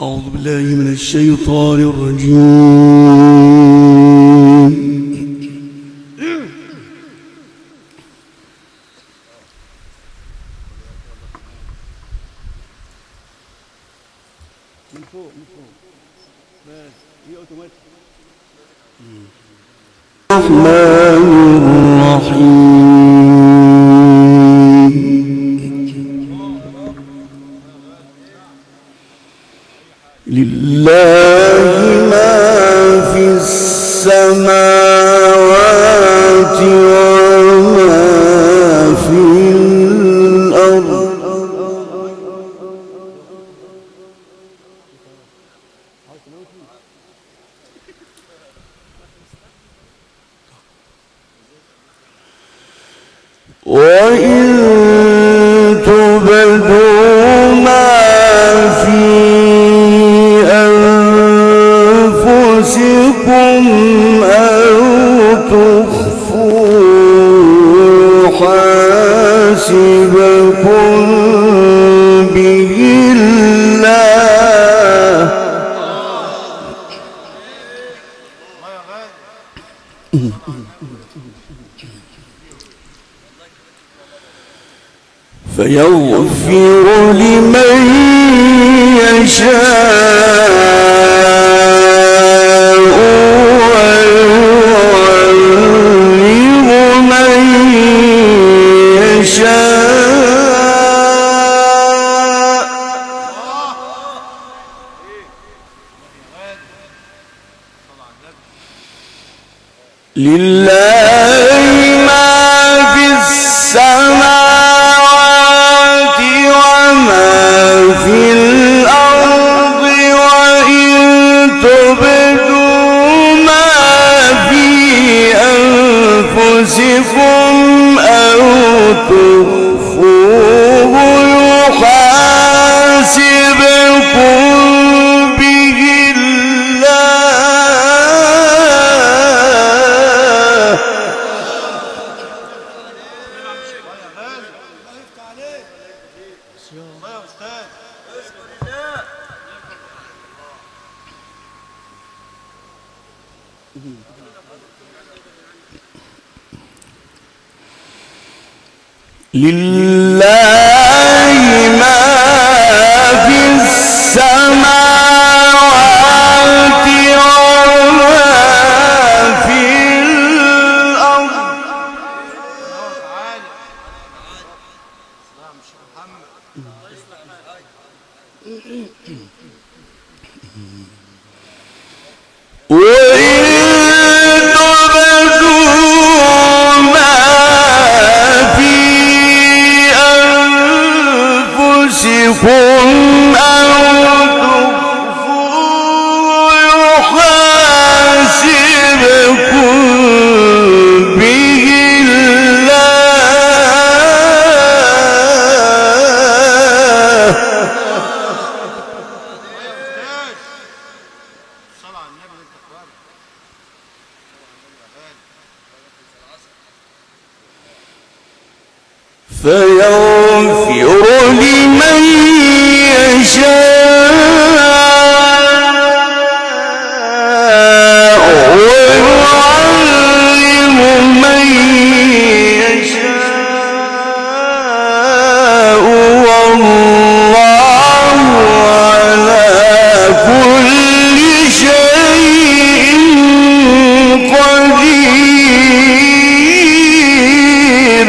أعوذ بالله من الشيطان الرجيم. من فوق بس هي اوتوماتيك. الرحمن الرحيم. لله ما في السماوات وما في الأرض. وإن تبدوا ما في أنفسكم أو تخفوه يحاسبكم به الله. فيغفر لمن يشاء ويعذب من يشاء. لله ما في السماوات وما في الأرض. وإن تبدوا ما في أنفسكم أو تخفوه يحاسبكم به الله. لله ما في السماوات وما في الأرض. وإن تبدوا ما في أنفسكم أو تخفوه يحاسبكم به الله. فيغفر لمن يشاء ويعذب من يشاء والله على كل شيء قدير.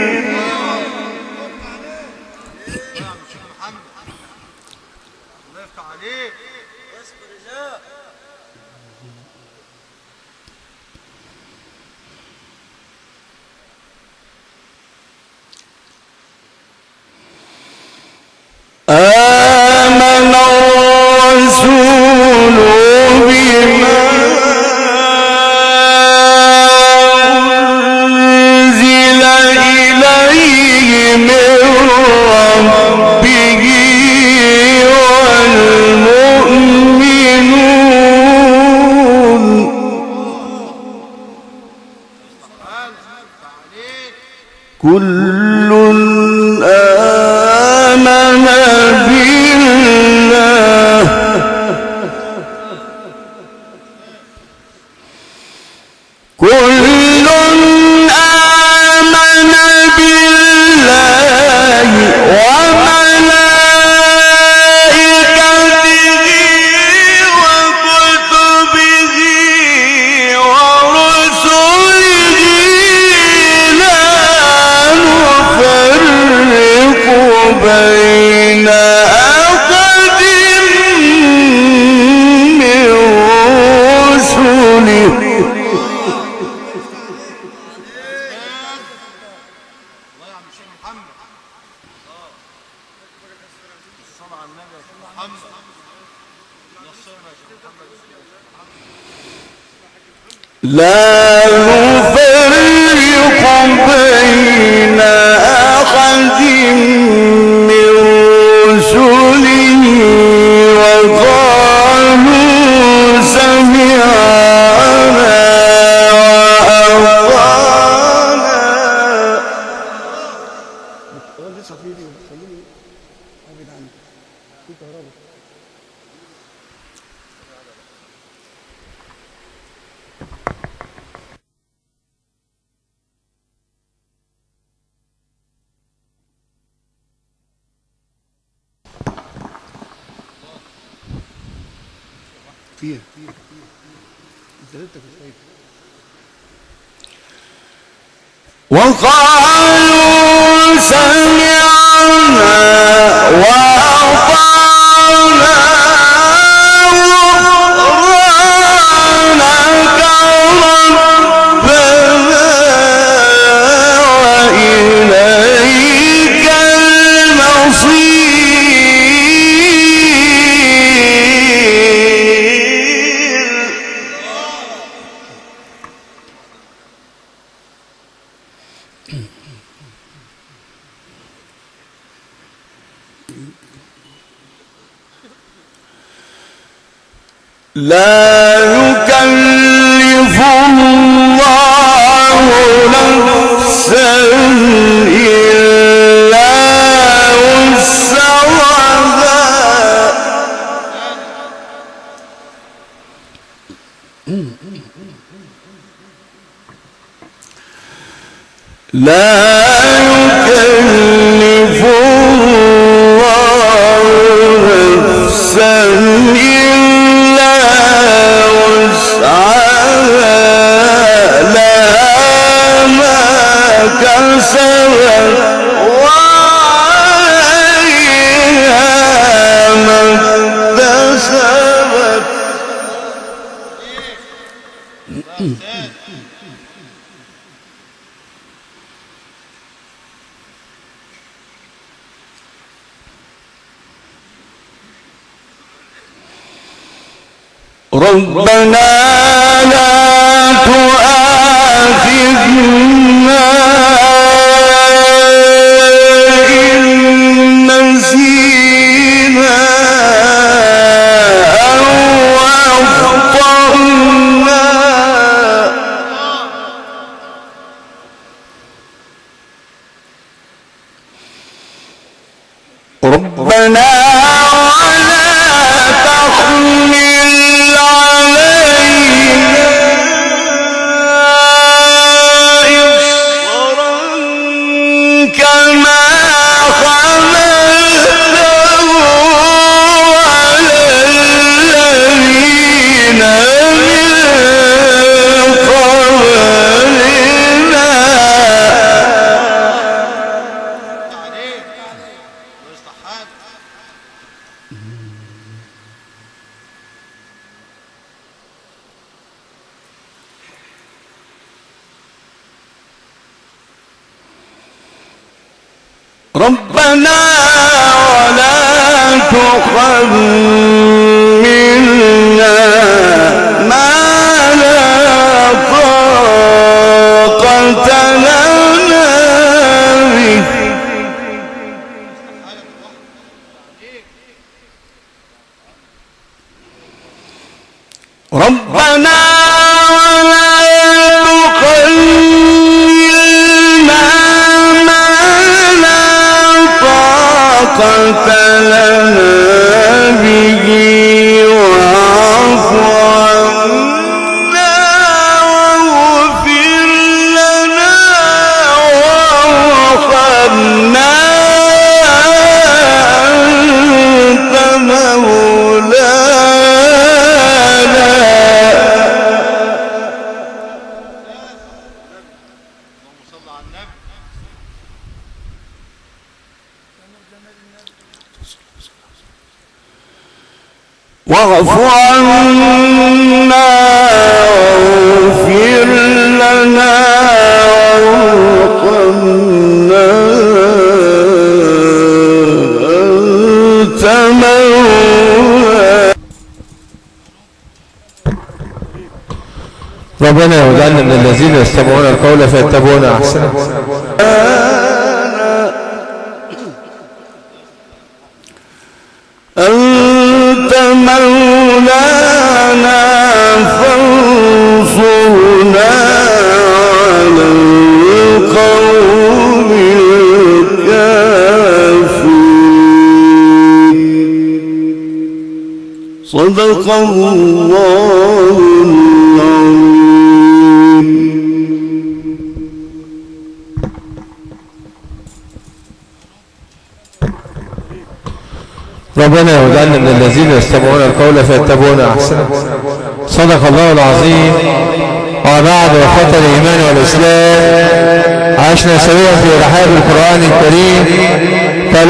آمن الرسول بما أنزل إليه من ربه والمؤمنون كل آمن بالله لا نفرق بين أحد من رسله وقالوا سمعنا وأطعنا. لسه في فيديو خليني ابعد عنك في كهرباء. فيها انت شايف. وقالوا سمعنا وأطعنا غفرانك ربنا وإليك المصير. لا يكلف الله نفسا إلا وسعها. لا يكلف الله نفسا إلا وسعها لها ما كسبت وعليها ما اكتسبت. ربنا لا تؤاخذنا إن نسينا أو أخطأنا. ربنا ولا تحمل علينا إصرا كما حملته على الذين من قبلنا. ربنا ولا تحملنا ما لا طاقة لنا به. ربنا ولا تحملنا ما لا طاقة لنا به واعف عنا واغفر لنا وارحمنا أنت مولانا. واعف عنا واغفر لنا وارحمنا أنت مولانا. ربنا يجعلنا من الذين يستمعون القول فيتبعون احسنه. أنت مولانا فانصرنا على القوم الكافرين. صدق الله العظيم. ربنا يجعلنا من الذين يستمعون القول فيتبعون احسنه. صدق الله العظيم. وبعد وفاة الإيمان والإسلام عشنا سويا في رحاب القرآن الكريم